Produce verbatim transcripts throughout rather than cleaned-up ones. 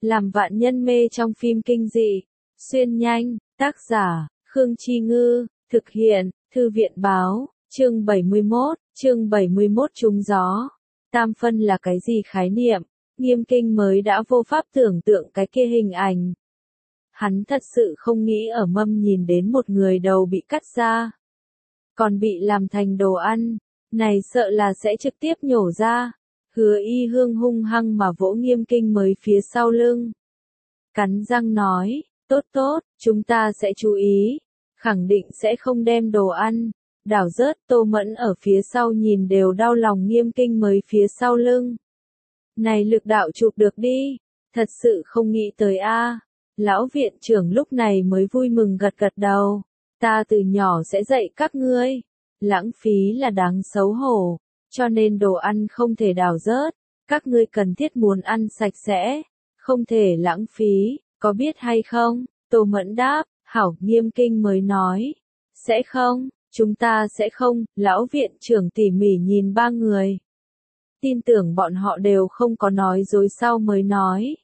làm vạn nhân mê trong phim kinh dị. Xuyên nhanh, tác giả, Khương Chi Ngư, thực hiện, Thư viện Báo, chương bảy mươi mốt, chương bảy mươi mốt trúng gió. Tam phân là cái gì khái niệm? Nghiêm Kinh mới đã vô pháp tưởng tượng cái kia hình ảnh. Hắn thật sự không nghĩ ở mâm nhìn đến một người đầu bị cắt ra, còn bị làm thành đồ ăn, này sợ là sẽ trực tiếp nhổ ra. Hứa Y Hương hung hăng mà vỗ Nghiêm Kinh mới phía sau lưng. Cắn răng nói, tốt tốt, chúng ta sẽ chú ý, khẳng định sẽ không đem đồ ăn đảo rớt. Tô Mẫn ở phía sau nhìn đều đau lòng Nghiêm Kinh mới phía sau lưng. Này lực đạo chụp được đi, thật sự không nghĩ tới a. Lão viện trưởng lúc này mới vui mừng gật gật đầu. Ta từ nhỏ sẽ dạy các ngươi, lãng phí là đáng xấu hổ, cho nên đồ ăn không thể đảo rớt, các ngươi cần thiết muốn ăn sạch sẽ, không thể lãng phí, có biết hay không? Tô Mẫn đáp, hảo. Nghiêm Kinh mới nói, sẽ không, chúng ta sẽ không. Lão viện trưởng tỉ mỉ nhìn ba người, tin tưởng bọn họ đều không có nói dối sau mới nói.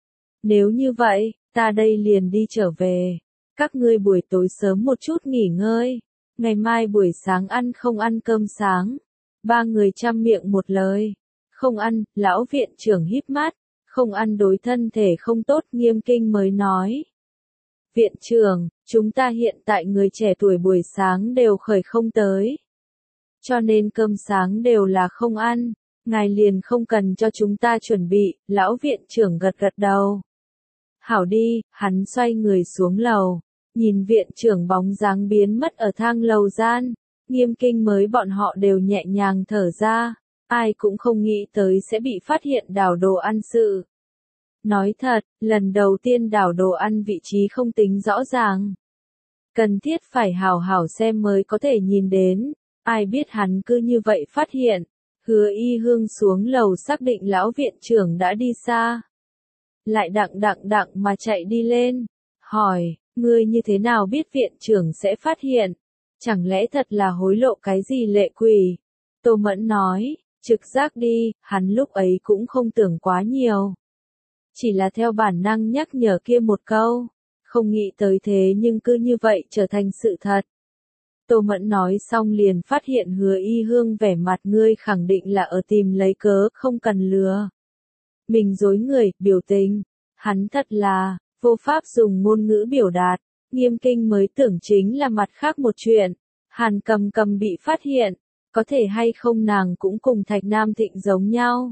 Nếu như vậy, ta đây liền đi trở về. Các ngươi buổi tối sớm một chút nghỉ ngơi, ngày mai buổi sáng ăn không ăn cơm sáng. Ba người chăm miệng một lời. Không ăn. Lão viện trưởng híp mắt, không ăn đối thân thể không tốt. Nghiêm Kinh mới nói, viện trưởng, chúng ta hiện tại người trẻ tuổi buổi sáng đều khởi không tới, cho nên cơm sáng đều là không ăn, ngài liền không cần cho chúng ta chuẩn bị. Lão viện trưởng gật gật đầu. Hảo đi. Hắn xoay người xuống lầu, nhìn viện trưởng bóng dáng biến mất ở thang lầu gian. Nghiêm Kinh mới bọn họ đều nhẹ nhàng thở ra, ai cũng không nghĩ tới sẽ bị phát hiện đảo đồ ăn sự. Nói thật, lần đầu tiên đảo đồ ăn vị trí không tính rõ ràng, cần thiết phải hào hảo xem mới có thể nhìn đến, ai biết hắn cứ như vậy phát hiện. Hứa Y Hương xuống lầu xác định lão viện trưởng đã đi xa, lại đặng đặng đặng mà chạy đi lên, hỏi, ngươi như thế nào biết viện trưởng sẽ phát hiện? Chẳng lẽ thật là hối lộ cái gì lệ quỷ? Tô Mẫn nói, trực giác đi. Hắn lúc ấy cũng không tưởng quá nhiều, chỉ là theo bản năng nhắc nhở kia một câu, không nghĩ tới thế nhưng cứ như vậy trở thành sự thật. Tô Mẫn nói xong liền phát hiện Hứa Y Hương vẻ mặt, ngươi khẳng định là ở tìm lấy cớ, không cần lừa mình dối người, biểu tình. Hắn thật là vô pháp dùng ngôn ngữ biểu đạt. Nghiêm Kinh mới tưởng chính là mặt khác một chuyện. Hàn Cầm Cầm bị phát hiện, có thể hay không nàng cũng cùng Thạch Nam Thịnh giống nhau.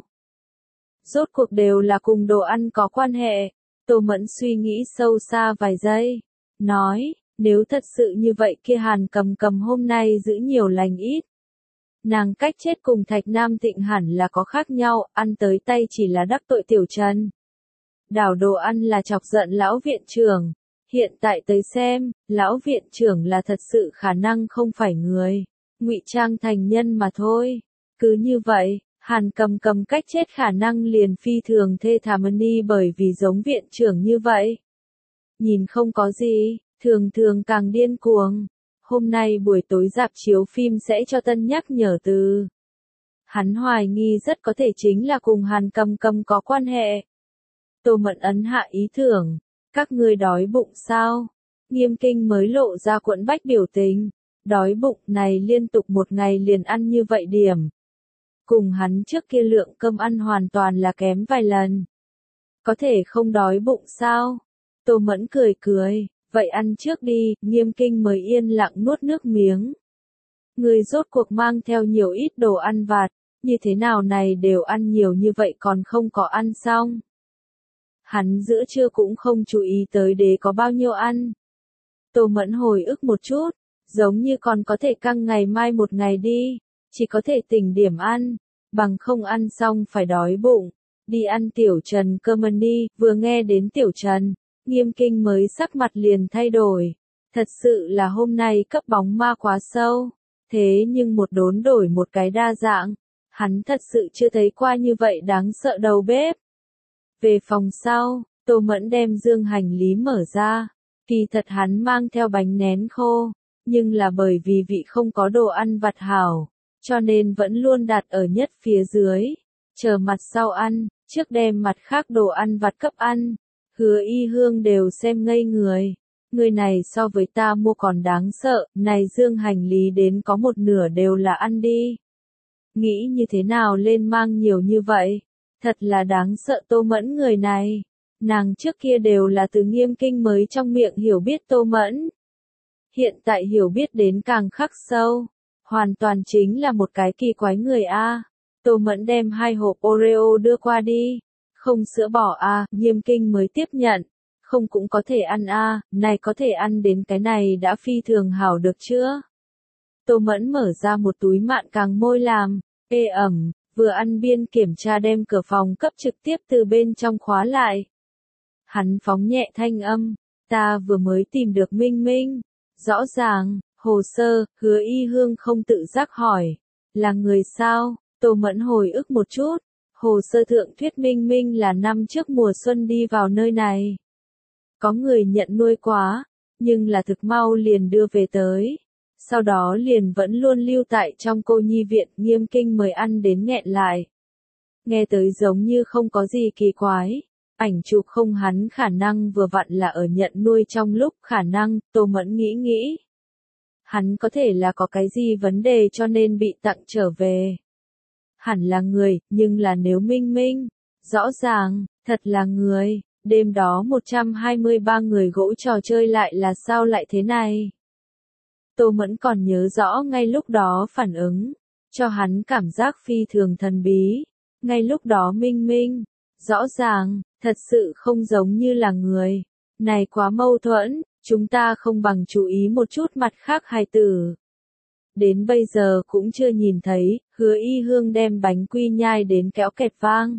Rốt cuộc đều là cùng đồ ăn có quan hệ. Tô Mẫn suy nghĩ sâu xa vài giây, nói, nếu thật sự như vậy kia Hàn Cầm Cầm hôm nay giữ nhiều lành ít. Nàng cách chết cùng Thạch Nam Thịnh hẳn là có khác nhau, ăn tới tay chỉ là đắc tội Tiểu Trần. Đảo đồ ăn là chọc giận lão viện trưởng. Hiện tại tới xem, lão viện trưởng là thật sự khả năng không phải người, ngụy trang thành nhân mà thôi. Cứ như vậy, Hàn Cầm Cầm cách chết khả năng liền phi thường thê thảm đi, bởi vì giống viện trưởng như vậy, nhìn không có gì, thường thường càng điên cuồng. Hôm nay buổi tối rạp chiếu phim sẽ cho tân nhắc nhở từ. Hắn hoài nghi rất có thể chính là cùng Hàn Cầm Cầm có quan hệ. Tô Mẫn ấn hạ ý tưởng, các ngươi đói bụng sao? Nghiêm Kinh mới lộ ra quẫn bách biểu tình. Đói bụng này liên tục một ngày liền ăn như vậy điểm, cùng hắn trước kia lượng cơm ăn hoàn toàn là kém vài lần. Có thể không đói bụng sao? Tô Mẫn cười cười, vậy ăn trước đi. Nghiêm Kinh mới yên lặng nuốt nước miếng. Người rốt cuộc mang theo nhiều ít đồ ăn vặt, như thế nào này đều ăn nhiều như vậy còn không có ăn xong. Hắn giữa trưa cũng không chú ý tới đế có bao nhiêu ăn. Tô Mẫn hồi ức một chút, giống như còn có thể căng ngày mai một ngày đi, chỉ có thể tỉnh điểm ăn, bằng không ăn xong phải đói bụng. Đi ăn Tiểu Trần cơm đi. Vừa nghe đến Tiểu Trần, Nghiêm Kinh mới sắc mặt liền thay đổi. Thật sự là hôm nay cấp bóng ma quá sâu, thế nhưng một đốn đổi một cái đa dạng. Hắn thật sự chưa thấy qua như vậy đáng sợ đầu bếp. Về phòng sau, Tô Mẫn đem dương hành lý mở ra. Kỳ thật hắn mang theo bánh nén khô, nhưng là bởi vì vị không có đồ ăn vặt hảo, cho nên vẫn luôn đặt ở nhất phía dưới, chờ mặt sau ăn. trước đem mặt khác đồ ăn vặt cấp ăn. Hứa Y Hương đều xem ngây người. Người này so với ta mua còn đáng sợ, này dương hành lý đến có một nửa đều là ăn đi. Nghĩ như thế nào lên mang nhiều như vậy? Thật là đáng sợ Tô Mẫn người này. Nàng trước kia đều là từ Nghiêm Kinh mới trong miệng hiểu biết Tô Mẫn. Hiện tại hiểu biết đến càng khắc sâu. Hoàn toàn chính là một cái kỳ quái người a. Tô Mẫn đem hai hộp Oreo đưa qua đi. Không sữa bỏ a, Nghiêm Kinh mới tiếp nhận. Không cũng có thể ăn a, này có thể ăn đến cái này đã phi thường hảo được chưa? Tô Mẫn mở ra một túi mạn càng môi làm, ê ẩm, vừa ăn biên kiểm tra đem cửa phòng cấp trực tiếp từ bên trong khóa lại. Hắn phóng nhẹ thanh âm, ta vừa mới tìm được Minh Minh. Rõ ràng, hồ sơ, Hứa Y Hương không tự giác hỏi, là người sao? Tô Mẫn hồi ức một chút, hồ sơ thượng thuyết Minh Minh là năm trước mùa xuân đi vào nơi này. Có người nhận nuôi quá, nhưng là thực mau liền đưa về tới. Sau đó liền vẫn luôn lưu tại trong cô nhi viện, Nghiêm Kinh mời ăn đến nghẹn lại. Nghe tới giống như không có gì kỳ quái. Ảnh chụp không hắn khả năng vừa vặn là ở nhận nuôi trong lúc khả năng, Tô Mẫn nghĩ nghĩ. Hắn có thể là có cái gì vấn đề cho nên bị tặng trở về. Hẳn là người, nhưng là nếu Minh Minh, rõ ràng, thật là người. Đêm đó một trăm hai mươi ba người gỗ trò chơi lại là sao lại thế này? Tô Mẫn còn nhớ rõ ngay lúc đó phản ứng, cho hắn cảm giác phi thường thần bí. Ngay lúc đó Minh Minh, rõ ràng, thật sự không giống như là người. Này quá mâu thuẫn, chúng ta không bằng chú ý một chút mặt khác hài tử. Đến bây giờ cũng chưa nhìn thấy, Hứa Y Hương đem bánh quy nhai đến kéo kẹt vang.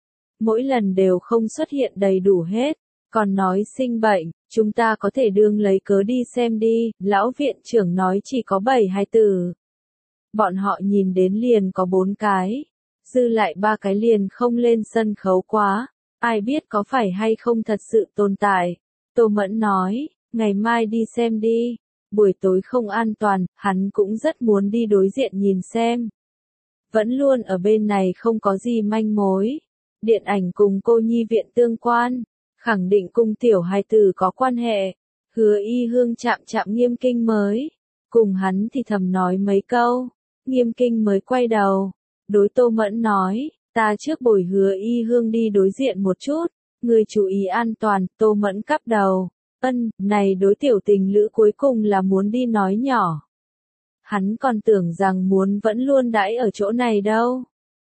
Mỗi lần đều không xuất hiện đầy đủ hết, còn nói sinh bệnh, chúng ta có thể đương lấy cớ đi xem đi, lão viện trưởng nói chỉ có bảy hài tử. Bọn họ nhìn đến liền có bốn cái, dư lại ba cái liền không lên sân khấu quá, ai biết có phải hay không thật sự tồn tại. Tô Mẫn nói, ngày mai đi xem đi, buổi tối không an toàn, hắn cũng rất muốn đi đối diện nhìn xem. Vẫn luôn ở bên này không có gì manh mối. Điện ảnh cùng cô nhi viện tương quan, khẳng định cùng tiểu hài tử có quan hệ. Hứa Y Hương chạm chạm Nghiêm Kinh mới, cùng hắn thì thầm nói mấy câu. Nghiêm Kinh mới quay đầu, đối Tô Mẫn nói, ta trước bồi Hứa Y Hương đi đối diện một chút, người chú ý an toàn. Tô Mẫn cắp đầu, ân, này đối tiểu tình lữ cuối cùng là muốn đi nói nhỏ. Hắn còn tưởng rằng muốn vẫn luôn đãi ở chỗ này đâu.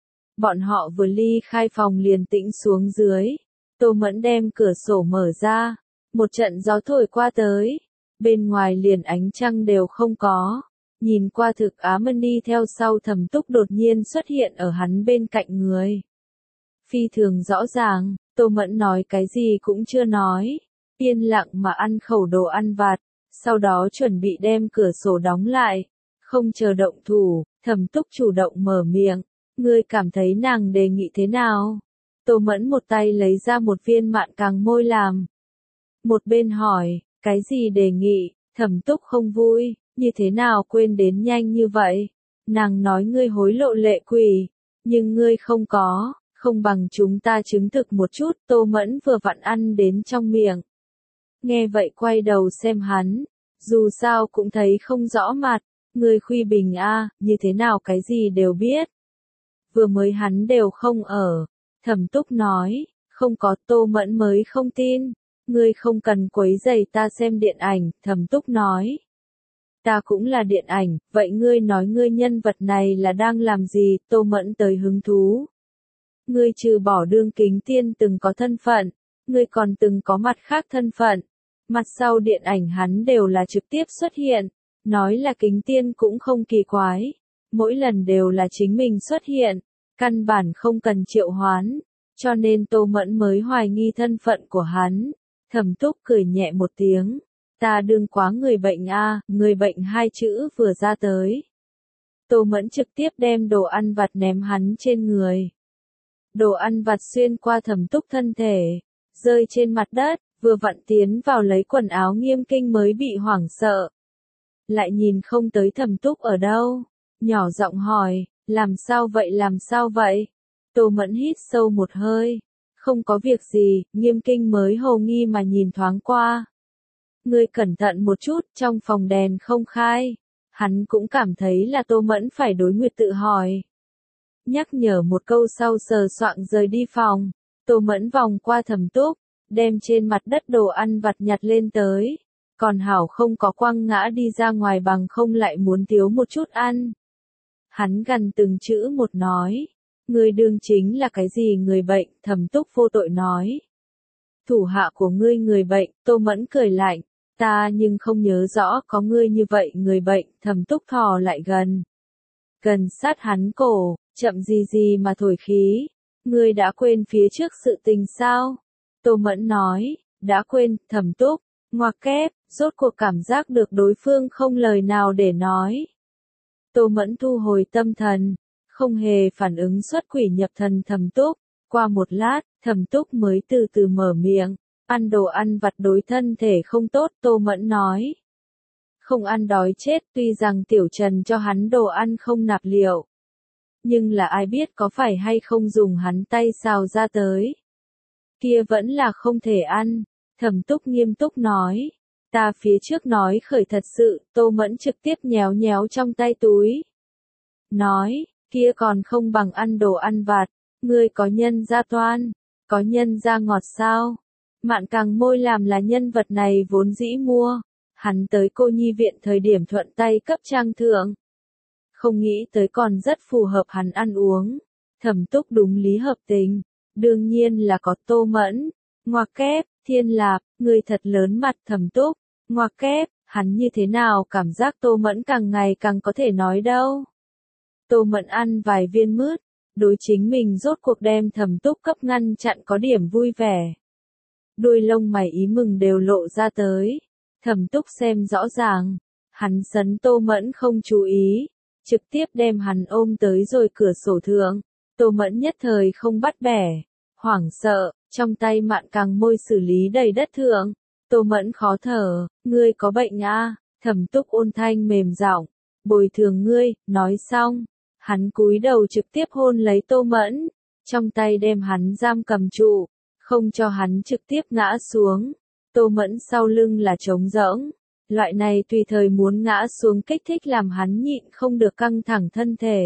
Bọn họ vừa ly khai phòng liền tĩnh xuống dưới. Tô Mẫn đem cửa sổ mở ra. Một trận gió thổi qua tới. Bên ngoài liền ánh trăng đều không có. Nhìn qua thực ám đi theo sau Thẩm Túc đột nhiên xuất hiện ở hắn bên cạnh người. Phi thường rõ ràng, Tô Mẫn nói cái gì cũng chưa nói. Yên lặng mà ăn khẩu đồ ăn vặt. Sau đó chuẩn bị đem cửa sổ đóng lại. Không chờ động thủ, Thẩm Túc chủ động mở miệng. Ngươi cảm thấy nàng đề nghị thế nào? Tô Mẫn một tay lấy ra một viên mạn càng môi làm. Một bên hỏi, cái gì đề nghị? Thẩm Túc không vui, như thế nào quên đến nhanh như vậy? Nàng nói ngươi hối lộ lệ quỷ, nhưng ngươi không có, không bằng chúng ta chứng thực một chút. Tô Mẫn vừa vặn ăn đến trong miệng. Nghe vậy quay đầu xem hắn, dù sao cũng thấy không rõ mặt. Ngươi khuy bình a, như thế nào cái gì đều biết. Vừa mới hắn đều không ở. Thẩm Túc nói, không có. Tô Mẫn mới không tin. Ngươi không cần quấy rầy ta xem điện ảnh. Thẩm Túc nói, ta cũng là điện ảnh, vậy ngươi nói ngươi nhân vật này là đang làm gì? Tô Mẫn tới hứng thú. Ngươi trừ bỏ đương kính tiên từng có thân phận, ngươi còn từng có mặt khác thân phận. Mặt sau điện ảnh hắn đều là trực tiếp xuất hiện. Nói là kính tiên cũng không kỳ quái. Mỗi lần đều là chính mình xuất hiện. Căn bản không cần triệu hoán. Cho nên Tô Mẫn mới hoài nghi thân phận của hắn. Thẩm Túc cười nhẹ một tiếng. Ta đương quá người bệnh a, người bệnh hai chữ vừa ra tới. Tô Mẫn trực tiếp đem đồ ăn vặt ném hắn trên người. Đồ ăn vặt xuyên qua Thẩm Túc thân thể, rơi trên mặt đất, vừa vặn tiến vào lấy quần áo Nghiêm Kinh mới bị hoảng sợ. Lại nhìn không tới Thẩm Túc ở đâu, nhỏ giọng hỏi, làm sao vậy làm sao vậy? Tô Mẫn hít sâu một hơi. Không có việc gì, Nghiêm Kinh mới hồ nghi mà nhìn thoáng qua. Ngươi cẩn thận một chút, trong phòng đèn không khai. Hắn cũng cảm thấy là Tô Mẫn phải đối nguyệt tự hỏi. Nhắc nhở một câu sau sờ soạng rời đi phòng. Tô Mẫn vòng qua Thẩm Túc, đem trên mặt đất đồ ăn vặt nhặt lên tới. Còn hảo không có quăng ngã đi ra ngoài bằng không lại muốn thiếu một chút ăn. Hắn gần từng chữ một nói. Ngươi đương chính là cái gì người bệnh, Thẩm Túc vô tội nói. Thủ hạ của ngươi người bệnh, Tô Mẫn cười lạnh. Ta nhưng không nhớ rõ có ngươi như vậy người bệnh, Thẩm Túc thò lại gần. Gần sát hắn cổ, chậm gì gì mà thổi khí. Ngươi đã quên phía trước sự tình sao? Tô Mẫn nói, đã quên, Thẩm Túc, ngoặc kép, rốt cuộc cảm giác được đối phương không lời nào để nói. Tô Mẫn thu hồi tâm thần, không hề phản ứng xuất quỷ nhập thần Thẩm Túc. Qua một lát, Thẩm Túc mới từ từ mở miệng, ăn đồ ăn vặt đối thân thể không tốt, Tô Mẫn nói. Không ăn đói chết, tuy rằng Tiểu Trần cho hắn đồ ăn không nạp liệu. Nhưng là ai biết có phải hay không dùng hắn tay xào ra tới. Kia vẫn là không thể ăn, Thẩm Túc nghiêm túc nói. Ta phía trước nói khởi thật sự, Tô Mẫn trực tiếp nhéo nhéo trong tay túi. Nói, kia còn không bằng ăn đồ ăn vặt, ngươi có nhân gia toan, có nhân gia ngọt sao? Mạn Càng Môi làm là nhân vật này vốn dĩ mua, hắn tới cô nhi viện thời điểm thuận tay cấp trang thượng. Không nghĩ tới còn rất phù hợp hắn ăn uống. Thẩm Túc đúng lý hợp tình, đương nhiên là có Tô Mẫn. Ngoặc kép, Thiên Lạp, người thật lớn mặt Thẩm Túc. Ngoặc kép, hắn như thế nào cảm giác Tô Mẫn càng ngày càng có thể nói đâu. Tô Mẫn ăn vài viên mứt, đối chính mình rốt cuộc đem Thẩm Túc cấp ngăn chặn có điểm vui vẻ. Đuôi lông mày ý mừng đều lộ ra tới. Thẩm Túc xem rõ ràng, hắn sấn Tô Mẫn không chú ý, trực tiếp đem hắn ôm tới rồi cửa sổ thượng. Tô Mẫn nhất thời không bắt bẻ, hoảng sợ, trong tay Mạn Càng Môi xử lý đầy đất thượng. Tô Mẫn khó thở, ngươi có bệnh à? Thẩm Túc ôn thanh mềm giọng, bồi thường ngươi, nói xong. Hắn cúi đầu trực tiếp hôn lấy Tô Mẫn, trong tay đem hắn giam cầm trụ, không cho hắn trực tiếp ngã xuống. Tô Mẫn sau lưng là trống rỗng, loại này tùy thời muốn ngã xuống kích thích làm hắn nhịn không được căng thẳng thân thể.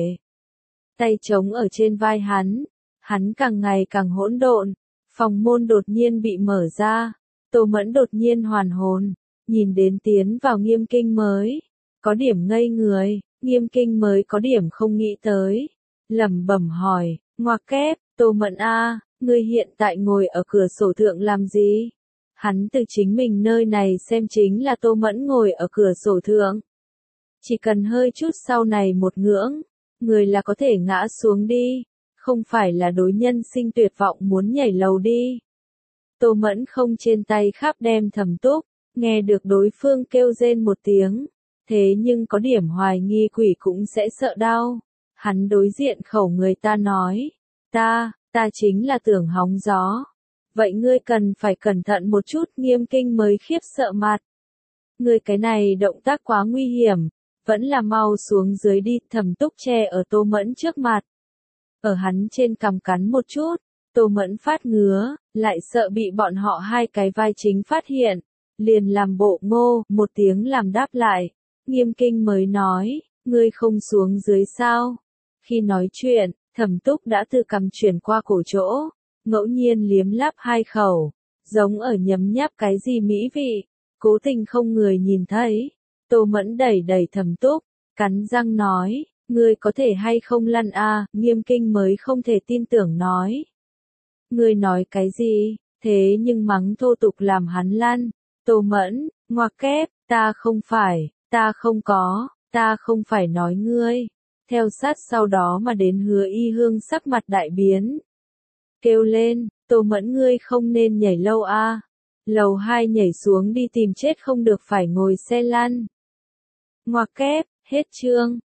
Tay trống ở trên vai hắn, hắn càng ngày càng hỗn độn, phòng môn đột nhiên bị mở ra, Tô Mẫn đột nhiên hoàn hồn, nhìn đến tiến vào Nghiêm Kinh mới, có điểm ngây người. Nghiêm Kinh mới có điểm không nghĩ tới, lẩm bẩm hỏi, ngoặc kép, Tô Mẫn a, ngươi hiện tại ngồi ở cửa sổ thượng làm gì? Hắn từ chính mình nơi này xem chính là Tô Mẫn ngồi ở cửa sổ thượng. Chỉ cần hơi chút sau này một ngưỡng, người là có thể ngã xuống đi, không phải là đối nhân sinh tuyệt vọng muốn nhảy lầu đi. Tô Mẫn không trên tay khắp đem Thẩm Túc, nghe được đối phương kêu rên một tiếng. Thế nhưng có điểm hoài nghi quỷ cũng sẽ sợ đau. Hắn đối diện khẩu người ta nói, ta, ta chính là tưởng hóng gió. Vậy ngươi cần phải cẩn thận một chút, Nghiêm Kinh mới khiếp sợ mặt. Ngươi cái này động tác quá nguy hiểm, vẫn là mau xuống dưới đi, Thẩm Túc che ở Tô Mẫn trước mặt. Ở hắn trên cằm cắn một chút, Tô Mẫn phát ngứa, lại sợ bị bọn họ hai cái vai chính phát hiện. Liền làm bộ ngô, một tiếng làm đáp lại. Nghiêm Kinh mới nói, ngươi không xuống dưới sao? Khi nói chuyện, Thẩm Túc đã từ cằm chuyển qua cổ chỗ, ngẫu nhiên liếm láp hai khẩu, giống ở nhấm nháp cái gì mỹ vị, cố tình không người nhìn thấy. Tô Mẫn đẩy đẩy Thẩm Túc, cắn răng nói, ngươi có thể hay không lăn a? Nghiêm Kinh mới không thể tin tưởng nói. Ngươi nói cái gì? Thế nhưng mắng thô tục làm hắn lăn. Tô Mẫn, ngoặc kép, ta không phải. Ta không có, ta không phải nói ngươi. Theo sát sau đó mà đến Hứa Y Hương sắc mặt đại biến. Kêu lên, Tô Mẫn ngươi không nên nhảy lâu a. Lầu hai nhảy xuống đi tìm chết không được phải ngồi xe lăn. Ngoặc kép, hết chương.